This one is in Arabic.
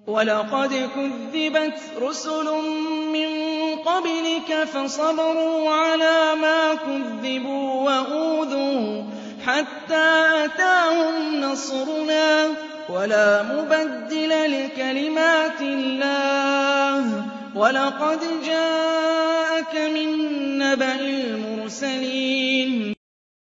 وَلَقَدْ كُذِّبَتْ رُسُلٌ مِّن قَبْلِكَ فَصَبَرُوا عَلَىٰ مَا كُذِّبُوا وَأُوذُوا حَتَّىٰ أَتَاهُمْ نَصْرُنَا ۚ وَلَا مُبَدِّلَ لِكَلِمَاتِ اللَّهِ ۚ وَلَقَدْ جَاءَكَ مِن نَّبَإِ الْمُرْسَلِينَ